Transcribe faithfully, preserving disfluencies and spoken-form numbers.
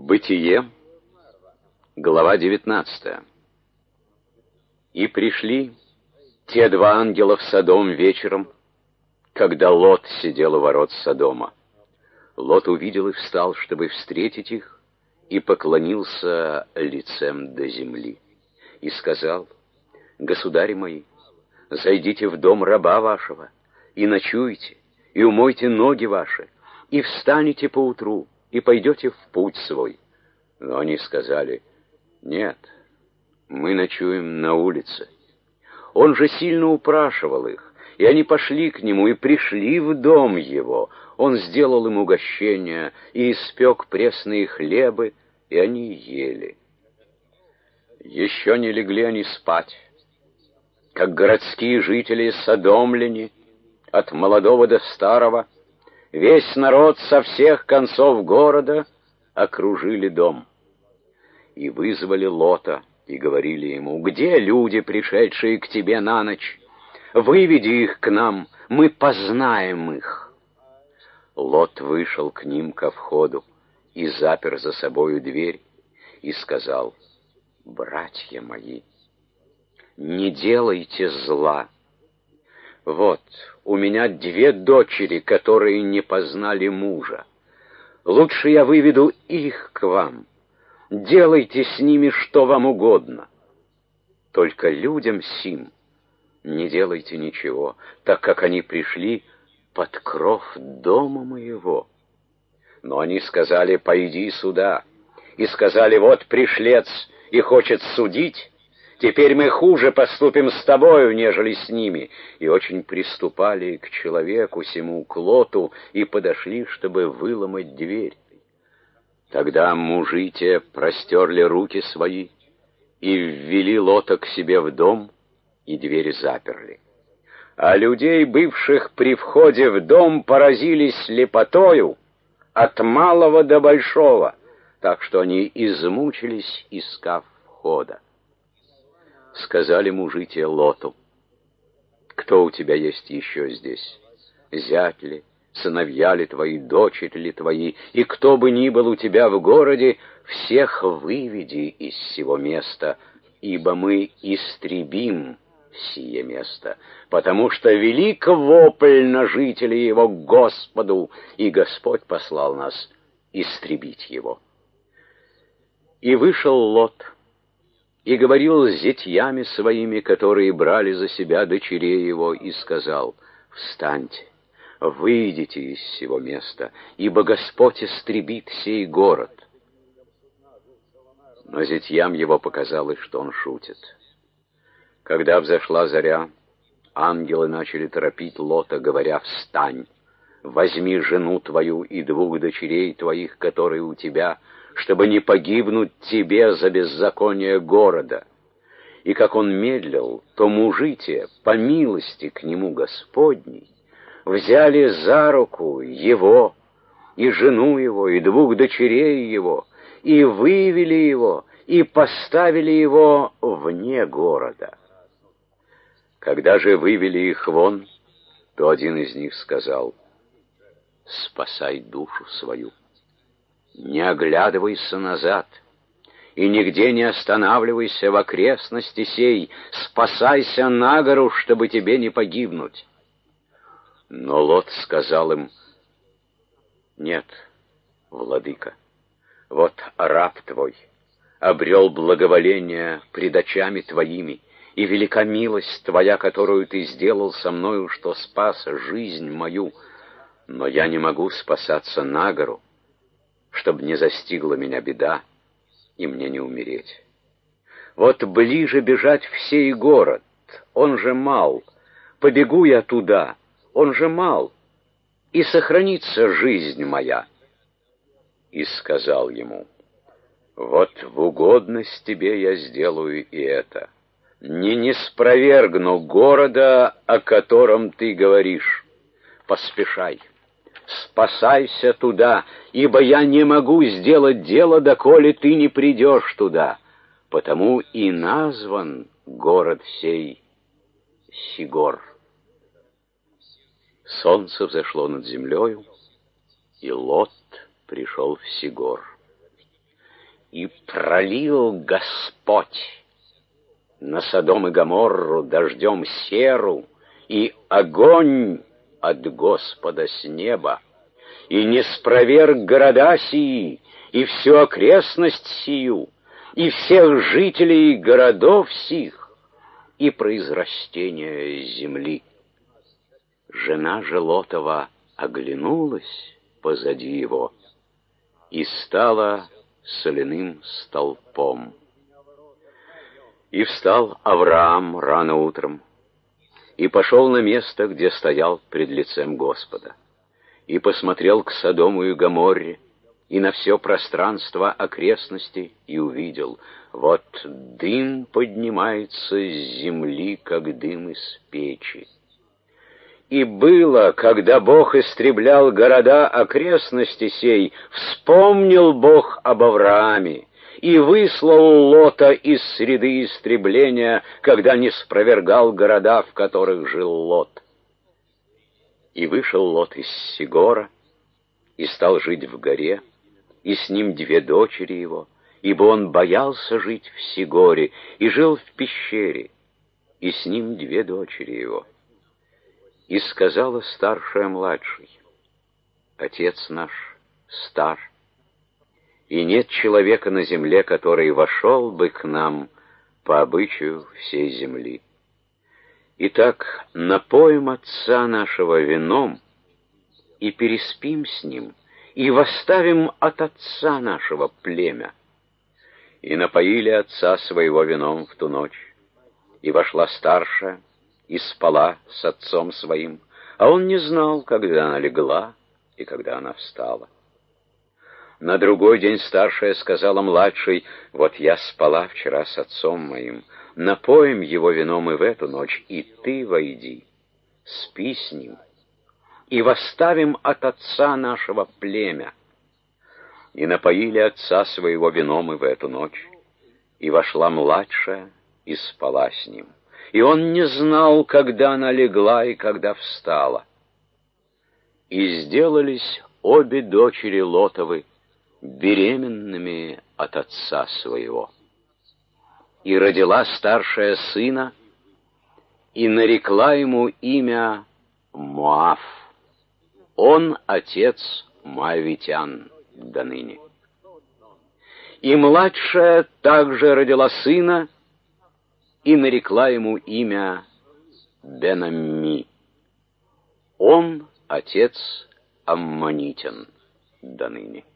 Бытие, глава девятнадцатая. И пришли те два ангела в Содом вечером, когда Лот сидел у ворот Содома. Лот увидел и встал, чтобы встретить их, и поклонился лицем до земли. И сказал: «Государи мои, зайдите в дом раба вашего, и ночуйте, и умойте ноги ваши, и встанете поутру, и пойдете в путь свой». Но они сказали: «Нет, мы ночуем на улице». Он же сильно упрашивал их, и они пошли к нему и пришли в дом его. Он сделал им угощение и испек пресные хлебы, и они ели. Еще не легли они спать, как городские жители содомляне, от молодого до старого, весь народ со всех концов города окружили дом. И вызвали Лота, и говорили ему: «Где люди, пришедшие к тебе на ночь? Выведи их к нам, мы познаем их». Лот вышел к ним ко входу и запер за собою дверь, и сказал: «Братья мои, не делайте зла. Вот, у меня две дочери, которые не познали мужа. Лучше я выведу их к вам. Делайте с ними что вам угодно. Только людям сим не делайте ничего, так как они пришли под кров дома моего». Но они сказали: «Пойди сюда». И сказали: «Вот пришлец и хочет судить. Теперь мы хуже поступим с тобою, нежели с ними». И очень приступали к человеку сему, к Лоту, и подошли, чтобы выломать дверь. Тогда мужи те простерли руки свои и ввели Лота к себе в дом, и дверь заперли. А людей, бывших при входе в дом, поразились слепотою от малого до большого, так что они измучились, искав входа. Сказали мужи те Лоту: «Кто у тебя есть еще здесь? Зять ли, сыновья ли твои, дочери ли твои, и кто бы ни был у тебя в городе, всех выведи из сего места, ибо мы истребим сие место, потому что велик вопль на жителей его к Господу, и Господь послал нас истребить его». И вышел Лот, и говорил с зятьями своими, которые брали за себя дочерей его, и сказал: «Встаньте, выйдите из сего места, ибо Господь истребит сей город». Но зятьям его показалось, что он шутит. Когда взошла заря, ангелы начали торопить Лота, говоря: «Встань, возьми жену твою и двух дочерей твоих, которые у тебя, чтобы не погибнуть тебе за беззаконие города». И как он медлил, то мужи те, по милости к нему Господней, взяли за руку его, и жену его, и двух дочерей его, и вывели его, и поставили его вне города. Когда же вывели их вон, то один из них сказал: «Спасай душу свою, не оглядывайся назад, и нигде не останавливайся в окрестности сей, спасайся на гору, чтобы тебе не погибнуть». Но Лот сказал им: «Нет, владыка, вот раб твой обрел благоволение пред очами твоими, и велика милость твоя, которую ты сделал со мною, что спас жизнь мою, но я не могу спасаться на гору, чтобы не застигла меня беда, и мне не умереть. Вот ближе бежать в сей город, он же мал, побегу я туда, он же мал, и сохранится жизнь моя». И сказал ему: «Вот в угодность тебе я сделаю и это. Не ниспровергну города, о котором ты говоришь. Поспешай, спасайся туда, ибо я не могу сделать дело, доколе ты не придешь туда. Потому и назван город сей Сигор». Солнце взошло над землею, и Лот пришел в Сигор. И пролил Господь на Содом и Гоморру дождем серу, и огонь от Господа с неба, и не спроверг города сии, и всю окрестность сию, и всех жителей городов сих, и произрастения земли. Жена же Лотова оглянулась позади его и стала соляным столпом. И встал Авраам рано утром, и пошел на место, где стоял пред лицем Господа, и посмотрел к Содому и Гоморре, и на все пространство окрестностей, и увидел, вот дым поднимается с земли, как дым из печи. И было, когда Бог истреблял города окрестности сей, вспомнил Бог об Аврааме, и выслал Лота из среды истребления, когда не спровергал города, в которых жил Лот. И вышел Лот из Сигора, и стал жить в горе, и с ним две дочери его, ибо он боялся жить в Сигоре, и жил в пещере, и с ним две дочери его. И сказала старшая младшей: «Отец наш стар, и нет человека на земле, который вошел бы к нам по обычаю всей земли. Итак, напоим отца нашего вином, и переспим с ним, и восставим от отца нашего племя». И напоили отца своего вином в ту ночь, и вошла старшая, и спала с отцом своим, а он не знал, когда она легла и когда она встала. На другой день старшая сказала младшей: «Вот я спала вчера с отцом моим, напоим его вином и в эту ночь, и ты войди, спи с ним, и восставим от отца нашего племя». И напоили отца своего вином и в эту ночь, и вошла младшая и спала с ним. И он не знал, когда она легла и когда встала. И сделались обе дочери Лотовы беременными от отца своего. И родила старшая сына, и нарекла ему имя Моав. Он отец моавитян до ныне. И младшая также родила сына, и нарекла ему имя Бен-Амми. Он отец аммонитян до ныне.